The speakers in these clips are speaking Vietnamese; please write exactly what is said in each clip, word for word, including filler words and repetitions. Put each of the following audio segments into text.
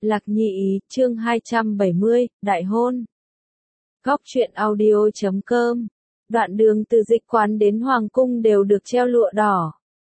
Lạc Nhi ý, chương hai trăm bảy mươi, đại hôn. Góc truyện audio chấm com. Đoạn đường từ dịch quán đến hoàng cung đều được treo lụa đỏ.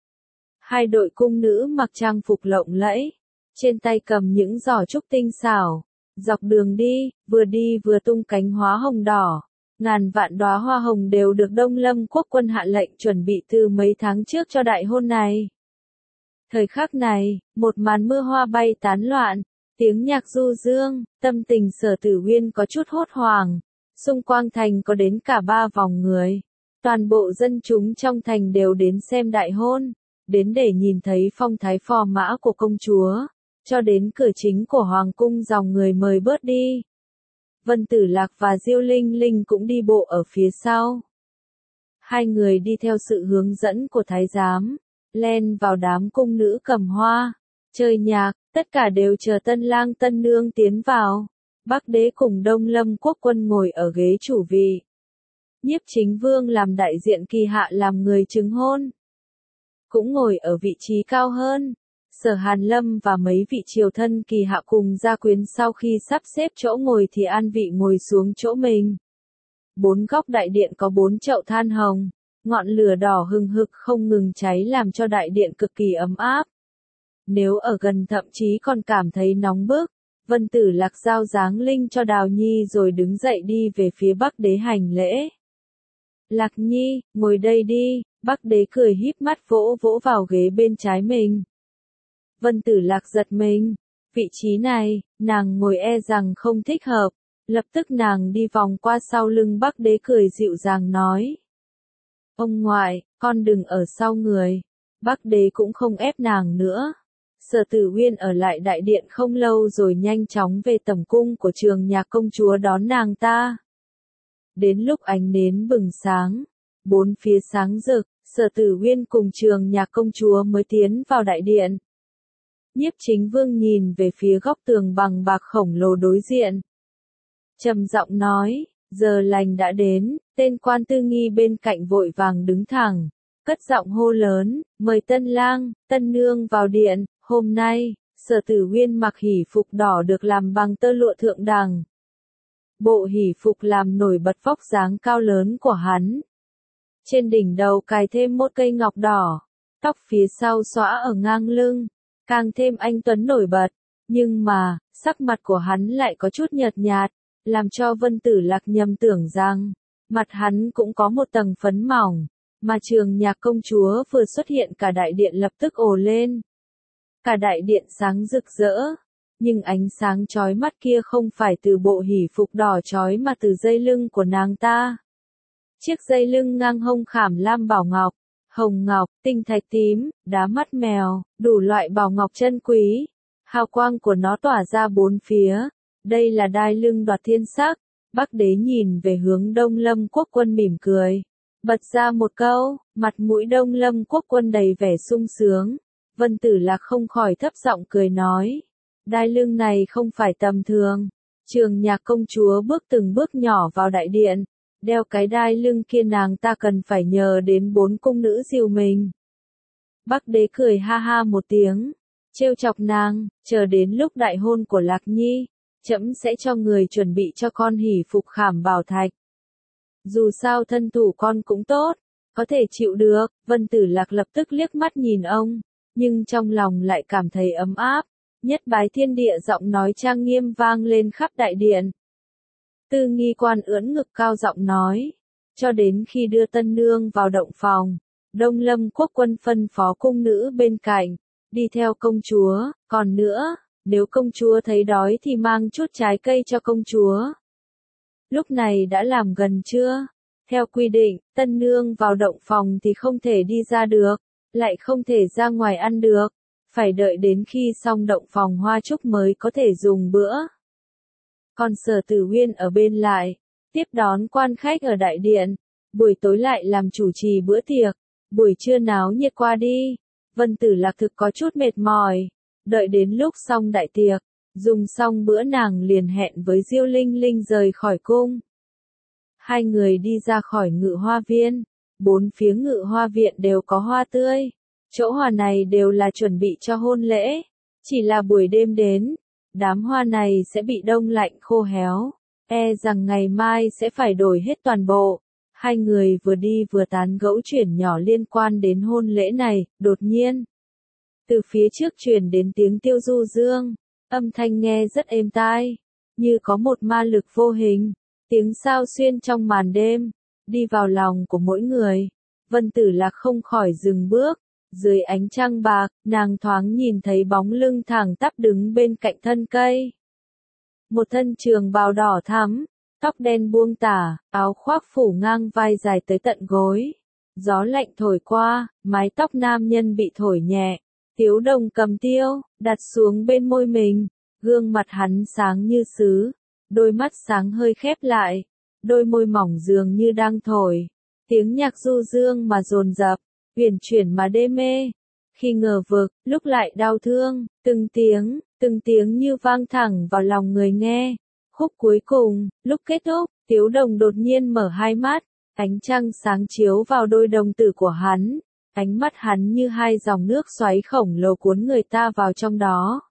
Hai đội cung nữ mặc trang phục lộng lẫy, trên tay cầm những giỏ trúc tinh xảo, dọc đường đi, vừa đi vừa tung cánh hoa hồng đỏ. Ngàn vạn đóa hoa hồng đều được Đông Lâm quốc quân hạ lệnh chuẩn bị từ mấy tháng trước cho đại hôn này. Thời khắc này, một màn mưa hoa bay tán loạn, tiếng nhạc du dương, tâm tình Sở Tử Uyên có chút hốt hoảng. Xung quanh thành có đến cả ba vòng người. Toàn bộ dân chúng trong thành đều đến xem đại hôn, đến để nhìn thấy phong thái phò mã của công chúa, cho đến cửa chính của hoàng cung dòng người mời bớt đi. Vân Tử Lạc và Diêu Linh Linh cũng đi bộ ở phía sau. Hai người đi theo sự hướng dẫn của thái giám, len vào đám cung nữ cầm hoa, chơi nhạc, tất cả đều chờ tân lang tân nương tiến vào. Bắc đế cùng Đông Lâm quốc quân ngồi ở ghế chủ vị. Nhiếp Chính Vương làm đại diện kỳ hạ làm người chứng hôn, cũng ngồi ở vị trí cao hơn. Sở Hàn Lâm và mấy vị triều thân kỳ hạ cùng gia quyến sau khi sắp xếp chỗ ngồi thì an vị ngồi xuống chỗ mình. Bốn góc đại điện có bốn chậu than hồng, ngọn lửa đỏ hừng hực không ngừng cháy làm cho đại điện cực kỳ ấm áp. Nếu ở gần thậm chí còn cảm thấy nóng bức. Vân Tử Lạc giao dáng linh cho Đào Nhi rồi đứng dậy đi về phía Bắc đế hành lễ. Lạc Nhi, ngồi đây đi, Bắc đế cười híp mắt vỗ vỗ vào ghế bên trái mình. Vân Tử Lạc giật mình, vị trí này, nàng ngồi e rằng không thích hợp, lập tức nàng đi vòng qua sau lưng Bắc đế cười dịu dàng nói. Ông ngoại, con đừng ở sau người, Bắc đế cũng không ép nàng nữa. Sở Tử Uyên ở lại đại điện không lâu rồi nhanh chóng về tẩm cung của Trường Nhạc công chúa đón nàng ta. Đến lúc ánh nến bừng sáng, bốn phía sáng rực, Sở Tử Uyên cùng Trường Nhạc công chúa mới tiến vào đại điện. Nhiếp Chính Vương nhìn về phía góc tường bằng bạc khổng lồ đối diện. Trầm giọng nói, giờ lành đã đến, tên quan tư nghi bên cạnh vội vàng đứng thẳng, cất giọng hô lớn, mời tân lang, tân nương vào điện. Hôm nay, Sở Tử Uyên mặc hỷ phục đỏ được làm bằng tơ lụa thượng đẳng. Bộ hỷ phục làm nổi bật vóc dáng cao lớn của hắn. Trên đỉnh đầu cài thêm một cây ngọc đỏ, tóc phía sau xõa ở ngang lưng, càng thêm anh tuấn nổi bật. Nhưng mà, sắc mặt của hắn lại có chút nhợt nhạt, làm cho Vân Tử Lạc nhầm tưởng rằng, mặt hắn cũng có một tầng phấn mỏng, mà Trường Nhạc công chúa vừa xuất hiện cả đại điện lập tức ồ lên. Cả đại điện sáng rực rỡ, nhưng ánh sáng chói mắt kia không phải từ bộ hỷ phục đỏ chói mà từ dây lưng của nàng ta. Chiếc dây lưng ngang hông khảm lam bảo ngọc, hồng ngọc, tinh thạch tím, đá mắt mèo, đủ loại bảo ngọc chân quý. Hào quang của nó tỏa ra bốn phía. Đây là đai lưng đoạt thiên sắc. Bắc đế nhìn về hướng Đông Lâm quốc quân mỉm cười, bật ra một câu, mặt mũi Đông Lâm quốc quân đầy vẻ sung sướng. Vân Tử Lạc không khỏi thấp giọng cười nói, đai lưng này không phải tầm thường. Trường Nhạc công chúa bước từng bước nhỏ vào đại điện, đeo cái đai lưng kia nàng ta cần phải nhờ đến bốn cung nữ dìu mình. Bắc đế cười ha ha một tiếng, trêu chọc nàng, chờ đến lúc đại hôn của Lạc Nhi, trẫm sẽ cho người chuẩn bị cho con hỷ phục khảm bảo thạch. Dù sao thân thủ con cũng tốt, có thể chịu được. Vân Tử Lạc lập tức liếc mắt nhìn ông, nhưng trong lòng lại cảm thấy ấm áp. Nhất bái thiên địa giọng nói trang nghiêm vang lên khắp đại điện. Tư nghi quan ưỡn ngực cao giọng nói, cho đến khi đưa tân nương vào động phòng, Đông Lâm quốc quân phân phó cung nữ bên cạnh, đi theo công chúa, còn nữa, nếu công chúa thấy đói thì mang chút trái cây cho công chúa. Lúc này đã làm gần trưa, theo quy định, tân nương vào động phòng thì không thể đi ra được, lại không thể ra ngoài ăn được, phải đợi đến khi xong động phòng hoa trúc mới có thể dùng bữa. Còn Sở Tử Uyên ở bên lại, tiếp đón quan khách ở đại điện, buổi tối lại làm chủ trì bữa tiệc, buổi trưa náo nhiệt qua đi. Vân Tử Lạc thực có chút mệt mỏi, đợi đến lúc xong đại tiệc, dùng xong bữa nàng liền hẹn với Diêu Linh Linh rời khỏi cung. Hai người đi ra khỏi ngự hoa viên, bốn phía ngự hoa viện đều có hoa tươi, chỗ hoa này đều là chuẩn bị cho hôn lễ, chỉ là buổi đêm đến, đám hoa này sẽ bị đông lạnh khô héo, e rằng ngày mai sẽ phải đổi hết toàn bộ. Hai người vừa đi vừa tán gẫu chuyện nhỏ liên quan đến hôn lễ này, đột nhiên. Từ phía trước truyền đến tiếng Tiêu Du Dương, âm thanh nghe rất êm tai, như có một ma lực vô hình, tiếng sao xuyên trong màn đêm, đi vào lòng của mỗi người. Vân Tử Lạc không khỏi dừng bước, dưới ánh trăng bạc, nàng thoáng nhìn thấy bóng lưng thẳng tắp đứng bên cạnh thân cây. Một thân trường bào đỏ thắm, tóc đen buông tả, áo khoác phủ ngang vai dài tới tận gối. Gió lạnh thổi qua, mái tóc nam nhân bị thổi nhẹ. Tiếu Đồng cầm tiêu, đặt xuống bên môi mình, gương mặt hắn sáng như sứ, đôi mắt sáng hơi khép lại, đôi môi mỏng dường như đang thổi. Tiếng nhạc du dương mà dồn dập, uyển chuyển mà đê mê. Khi ngờ vực, lúc lại đau thương, từng tiếng, từng tiếng như vang thẳng vào lòng người nghe. Khúc cuối cùng, lúc kết thúc, Tiếu Đồng đột nhiên mở hai mắt, ánh trăng sáng chiếu vào đôi đồng tử của hắn. Ánh mắt hắn như hai dòng nước xoáy khổng lồ cuốn người ta vào trong đó.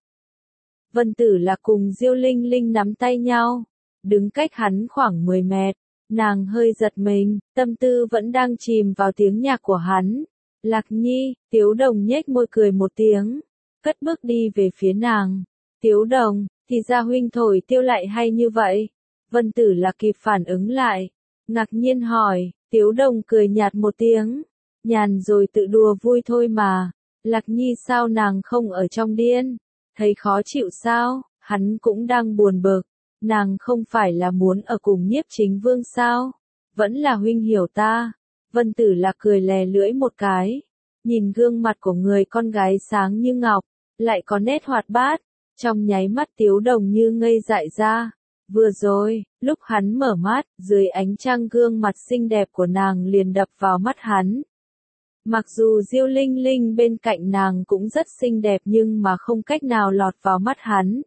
Vân Tử Lạc cùng Diêu Linh Linh nắm tay nhau, đứng cách hắn khoảng mười mét, nàng hơi giật mình, tâm tư vẫn đang chìm vào tiếng nhạc của hắn. Lạc Nhi, Tiếu Đồng nhếch môi cười một tiếng, cất bước đi về phía nàng. Tiếu Đồng, thì ra huynh thổi tiêu lại hay như vậy. Vân Tử Lạc kịp phản ứng lại, ngạc nhiên hỏi. Tiếu Đồng cười nhạt một tiếng, nhàn rồi tự đùa vui thôi mà. Lạc Nhi sao nàng không ở trong điên, thấy khó chịu sao? Hắn cũng đang buồn bực, nàng không phải là muốn ở cùng Nhiếp Chính Vương sao? Vẫn là huynh hiểu ta. Vân Tử Lạc cười lè lưỡi một cái, nhìn gương mặt của người con gái sáng như ngọc, lại có nét hoạt bát, trong nháy mắt Tiếu Đồng như ngây dại ra. Vừa rồi, lúc hắn mở mắt, dưới ánh trăng gương mặt xinh đẹp của nàng liền đập vào mắt hắn. Mặc dù Diêu Linh Linh bên cạnh nàng cũng rất xinh đẹp nhưng mà không cách nào lọt vào mắt hắn.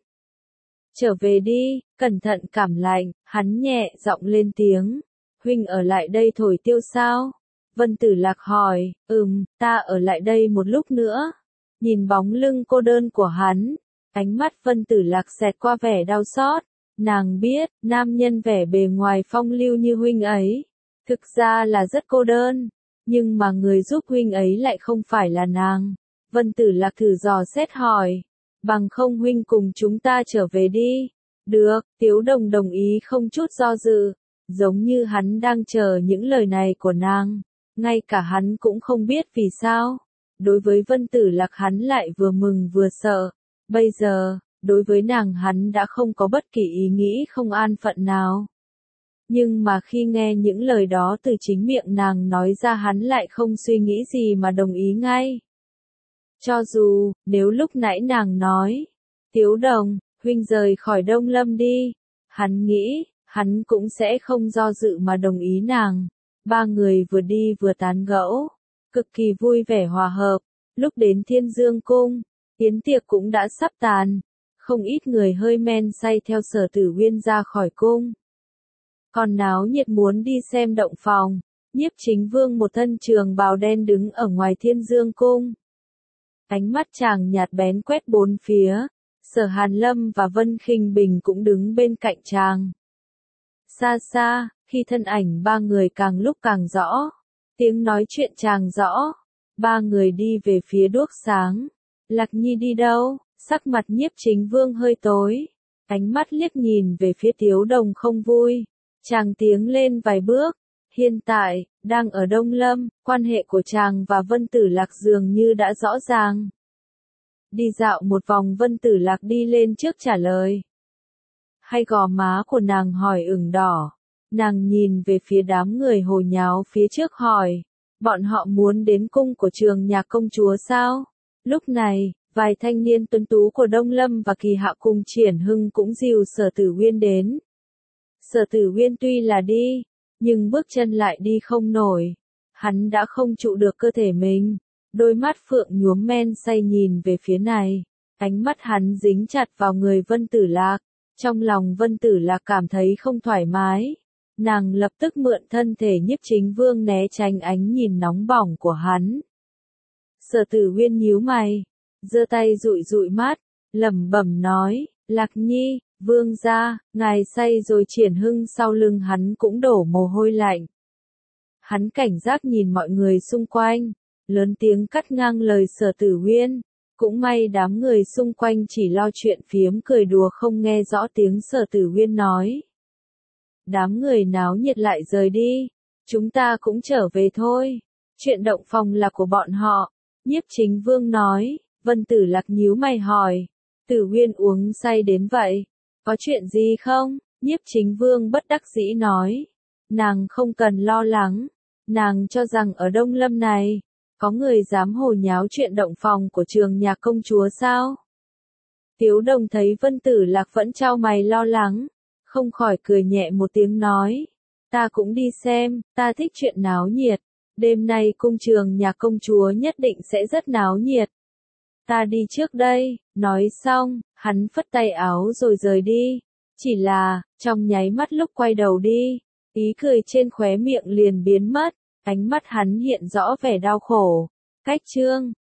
Trở về đi, cẩn thận cảm lạnh, hắn nhẹ giọng lên tiếng. Huynh ở lại đây thổi tiêu sao? Vân Tử Lạc hỏi, ừm, ta ở lại đây một lúc nữa. Nhìn bóng lưng cô đơn của hắn, ánh mắt Vân Tử Lạc xẹt qua vẻ đau xót. Nàng biết, nam nhân vẻ bề ngoài phong lưu như huynh ấy, thực ra là rất cô đơn, nhưng mà người giúp huynh ấy lại không phải là nàng. Vân Tử Lạc thử dò xét hỏi, bằng không huynh cùng chúng ta trở về đi. Được, Tiếu Đồng đồng ý không chút do dự, giống như hắn đang chờ những lời này của nàng. Ngay cả hắn cũng không biết vì sao. Đối với Vân Tử Lạc hắn lại vừa mừng vừa sợ. Bây giờ, đối với nàng hắn đã không có bất kỳ ý nghĩ không an phận nào. Nhưng mà khi nghe những lời đó từ chính miệng nàng nói ra hắn lại không suy nghĩ gì mà đồng ý ngay. Cho dù, nếu lúc nãy nàng nói, Tiếu Đồng, huynh rời khỏi Đông Lâm đi, hắn nghĩ, hắn cũng sẽ không do dự mà đồng ý nàng. Ba người vừa đi vừa tán gẫu, cực kỳ vui vẻ hòa hợp. Lúc đến Thiên Dương Cung, yến tiệc cũng đã sắp tàn, không ít người hơi men say theo Sở Tử Uyên ra khỏi cung. Còn náo nhiệt muốn đi xem động phòng, Nhiếp Chính Vương một thân trường bào đen đứng ở ngoài Thiên Dương Cung. Ánh mắt chàng nhạt bén quét bốn phía, Sở Hàn Lâm và Vân Khinh Bình cũng đứng bên cạnh chàng. Xa xa, khi thân ảnh ba người càng lúc càng rõ, tiếng nói chuyện chàng rõ, ba người đi về phía đuốc sáng. Lạc Nhi đi đâu? Sắc mặt Nhiếp Chính Vương hơi tối, ánh mắt liếc nhìn về phía Tiếu Đồng không vui. Chàng tiến lên vài bước, hiện tại, đang ở Đông Lâm, quan hệ của chàng và Vân Tử Lạc dường như đã rõ ràng. Đi dạo một vòng Vân Tử Lạc đi lên trước trả lời. Hay gò má của nàng hỏi ửng đỏ, nàng nhìn về phía đám người hồ nháo phía trước hỏi, bọn họ muốn đến cung của Trường Nhạc công chúa sao? Lúc này, vài thanh niên tuấn tú của Đông Lâm và Kỳ Hạ cùng Triển Hưng cũng dìu Sở Tử Uyên đến. Sở Tử Uyên tuy là đi, nhưng bước chân lại đi không nổi. Hắn đã không trụ được cơ thể mình. Đôi mắt phượng nhuốm men say nhìn về phía này. Ánh mắt hắn dính chặt vào người Vân Tử Lạc. Trong lòng Vân Tử Lạc cảm thấy không thoải mái. Nàng lập tức mượn thân thể Nhiếp Chính Vương né tránh ánh nhìn nóng bỏng của hắn. Sở Tử Uyên nhíu mày, giơ tay dụi dụi mắt, lẩm bẩm nói, Lạc Nhi, vương gia, ngài say rồi. Triển Hưng sau lưng hắn cũng đổ mồ hôi lạnh. Hắn cảnh giác nhìn mọi người xung quanh, lớn tiếng cắt ngang lời Sở Tử Huyên. Cũng may đám người xung quanh chỉ lo chuyện phiếm cười đùa không nghe rõ tiếng Sở Tử Huyên nói. Đám người náo nhiệt lại rời đi, chúng ta cũng trở về thôi. Chuyện động phòng là của bọn họ. Nhiếp Chính Vương nói. Vân Tử Lạc nhíu mày hỏi. Tử Huyên uống say đến vậy, có chuyện gì không? Nhiếp Chính Vương bất đắc dĩ nói. Nàng không cần lo lắng, nàng cho rằng ở Đông Lâm này, có người dám hồ nháo chuyện động phòng của Trường Nhạc công chúa sao? Tiếu Đồng thấy Vân Tử Lạc vẫn trao mày lo lắng, không khỏi cười nhẹ một tiếng nói. Ta cũng đi xem, ta thích chuyện náo nhiệt. Đêm nay cung Trường Nhạc công chúa nhất định sẽ rất náo nhiệt. Ta đi trước đây. Nói xong, hắn phất tay áo rồi rời đi. Chỉ là, trong nháy mắt lúc quay đầu đi, ý cười trên khóe miệng liền biến mất, ánh mắt hắn hiện rõ vẻ đau khổ. Cách chương